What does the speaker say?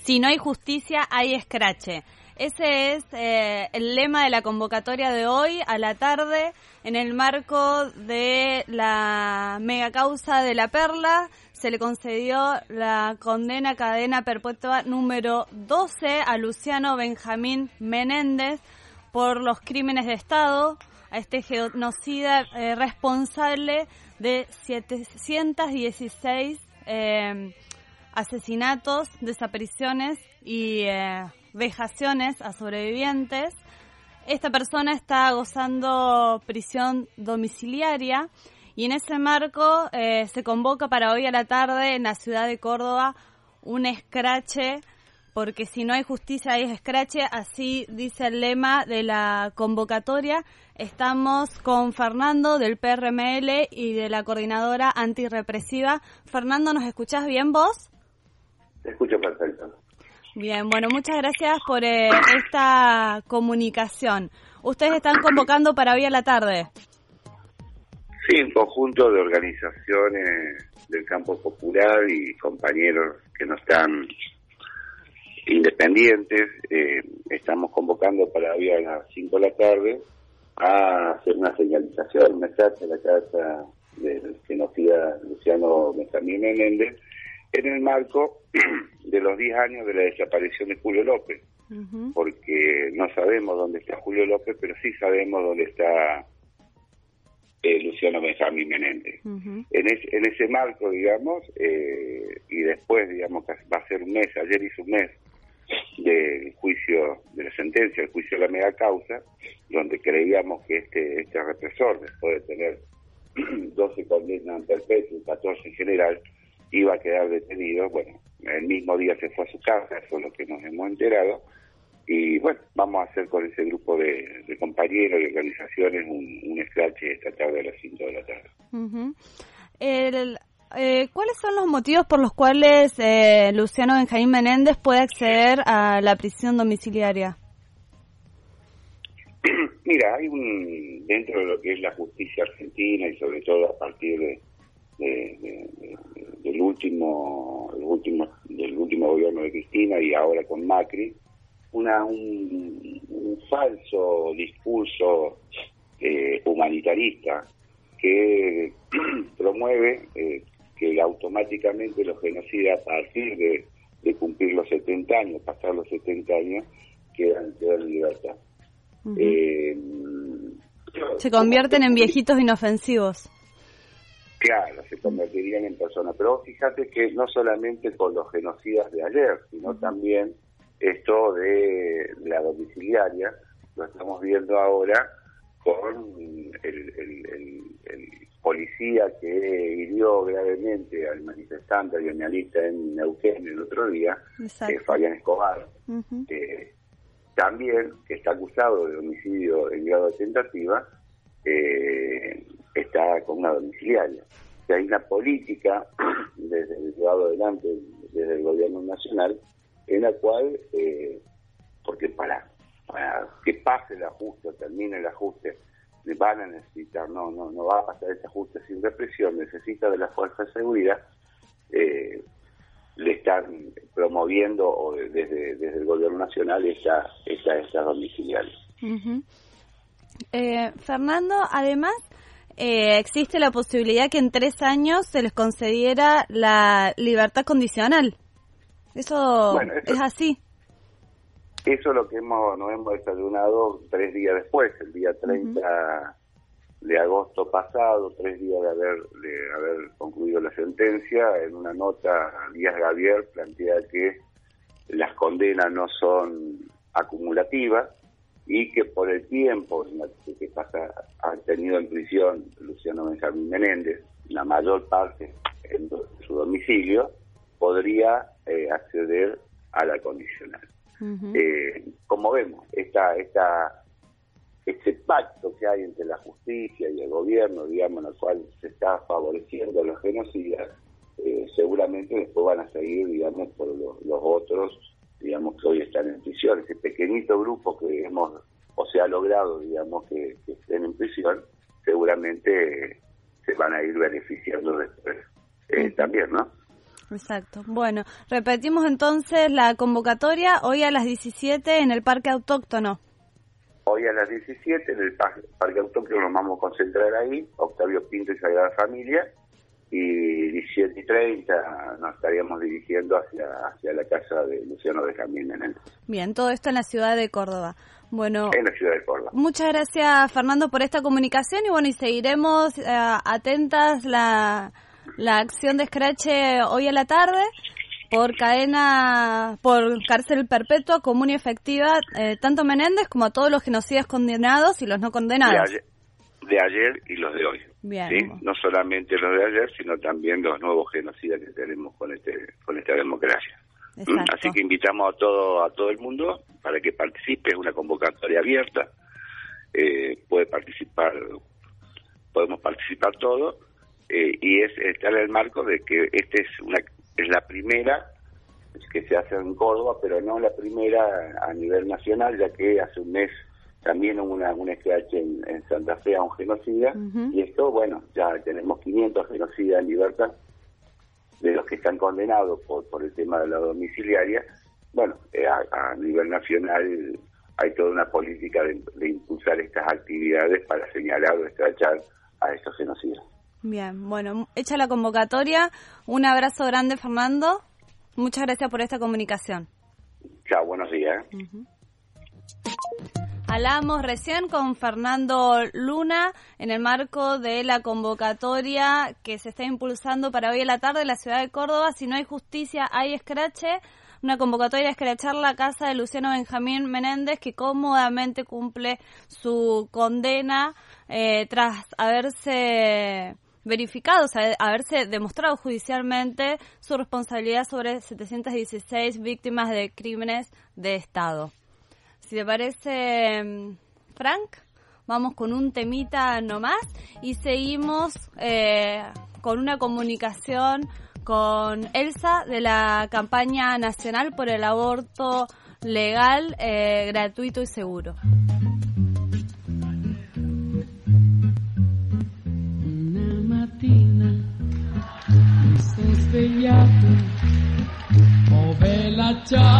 Si no hay justicia, hay escrache. Ese es el lema de la convocatoria de hoy a la tarde en el marco de la megacausa de La Perla. Se le concedió la condena a cadena perpetua número 12 a Luciano Benjamín Menéndez por los crímenes de Estado, a este genocida responsable de 716 asesinatos, desapariciones y vejaciones a sobrevivientes. Esta persona está gozando prisión domiciliaria y en ese marco se convoca para hoy a la tarde en la ciudad de Córdoba un escrache, porque si no hay justicia hay escrache, así dice el lema de la convocatoria. Estamos con Fernando del PRML y de la Coordinadora Antirrepresiva. Fernando, ¿nos escuchás bien vos? Te escucho perfecto. Bien, bueno, muchas gracias por esta comunicación. Ustedes están convocando para hoy a la tarde. Sí, un conjunto de organizaciones del campo popular y compañeros que no están independientes. Estamos convocando para hoy a las 5 de la tarde a hacer una señalización, un mensaje a la casa del genocida Luciano Benjamín Menéndez, en el marco de los 10 años de la desaparición de Julio López, porque no sabemos dónde está Julio López, pero sí sabemos dónde está Luciano Benjamín Menéndez. En ese marco, digamos, y después, digamos, que va a ser un mes, ayer hizo un mes del juicio, de la sentencia, el juicio de la megacausa, donde creíamos que este represor, después de tener 12 condenas perpetuas y 14 en general, iba a quedar detenido. Bueno, el mismo día se fue a su casa, eso es lo que nos hemos enterado, y bueno, vamos a hacer con ese grupo de compañeros y organizaciones un escrache esta tarde a las 5 de la tarde. ¿Cuáles son los motivos por los cuales Luciano Benjamín Menéndez puede acceder a la prisión domiciliaria? Mira, hay dentro de lo que es la justicia argentina y sobre todo a partir del último gobierno de Cristina y ahora con Macri, un falso discurso humanitarista que promueve que automáticamente los genocidas, a partir de cumplir los 70 años, pasar los 70 años, quedan en libertad. Se convierten en viejitos inofensivos. Claro, se convertirían en personas. Pero fíjate que no solamente con los genocidas de ayer, sino también esto de la domiciliaria, lo estamos viendo ahora con el policía que hirió gravemente al manifestante gremialista en Neuquén el otro día, Fabián Escobar, también, que está acusado de homicidio en grado de tentativa, está con una domiciliaria. Que hay una política desde el llevado adelante desde el gobierno nacional en la cual, porque para que pase el ajuste, termine el ajuste, van a necesitar, no va a pasar ese ajuste sin represión, necesita de la fuerza de seguridad, le están promoviendo o desde el gobierno nacional esta domiciliaria. Fernando, además, existe la posibilidad que en 3 años se les concediera la libertad condicional. Eso es así. Eso es lo que nos hemos desayunado 3 días después, el día 30 de agosto pasado, 3 días de haber concluido la sentencia. En una nota, Díaz Gavier plantea que las condenas no son acumulativas y que por el tiempo que ha tenido en prisión Luciano Benjamín Menéndez, la mayor parte en su domicilio, podría acceder a la condicional. Como vemos, este pacto que hay entre la justicia y el gobierno, digamos, en el cual se está favoreciendo a los genocidas, seguramente después van a seguir, digamos, por los otros, digamos, que hoy están en prisión. Ese pequeñito grupo que se ha logrado, digamos, que estén en prisión, seguramente se van a ir beneficiando después también, ¿no? Exacto. Bueno, repetimos entonces la convocatoria hoy a las 17 en el Parque Autóctono. Hoy a las 17 en el Parque Autóctono nos vamos a concentrar ahí, Octavio Pinto y Sagrada Familia, y 17:30 nos estaríamos dirigiendo hacia la casa de Luciano Benjamín Menéndez. Bien, todo esto en la ciudad de Córdoba. Bueno, en la ciudad de Córdoba. Muchas gracias, Fernando, por esta comunicación y bueno, y seguiremos atentas la acción de Escrache hoy a la tarde por cárcel perpetua, común y efectiva, tanto Menéndez como a todos los genocidas condenados y los no condenados. De ayer y los de hoy. Bien. ¿Sí? No solamente los de ayer, sino también los nuevos genocidas que tenemos con esta democracia. Exacto. Así que invitamos a todo el mundo para que participe. Es una convocatoria abierta. Podemos participar todos. Y está en el marco de que es la primera que se hace en Córdoba, pero no la primera a nivel nacional, ya que hace un mes también hubo un escrache en Santa Fe a un genocida, y esto, bueno, ya tenemos 500 genocidas en libertad, de los que están condenados por el tema de la domiciliaria. Bueno, a nivel nacional hay toda una política de impulsar estas actividades para señalar o escrachar a estos genocidas. Bien, bueno, hecha la convocatoria, un abrazo grande, Fernando. Muchas gracias por esta comunicación. Chao, buenos días. Hablamos recién con Fernando Luna en el marco de la convocatoria que se está impulsando para hoy a la tarde en la ciudad de Córdoba. Si no hay justicia, hay escrache. Una convocatoria a escrachar la casa de Luciano Benjamín Menéndez, que cómodamente cumple su condena tras haberse verificado, o sea, haberse demostrado judicialmente su responsabilidad sobre 716 víctimas de crímenes de Estado. Si te parece, Frank, vamos con un temita nomás y seguimos con una comunicación con Elsa de la campaña nacional por el aborto legal, gratuito y seguro. Svegliato, oh bella ciao.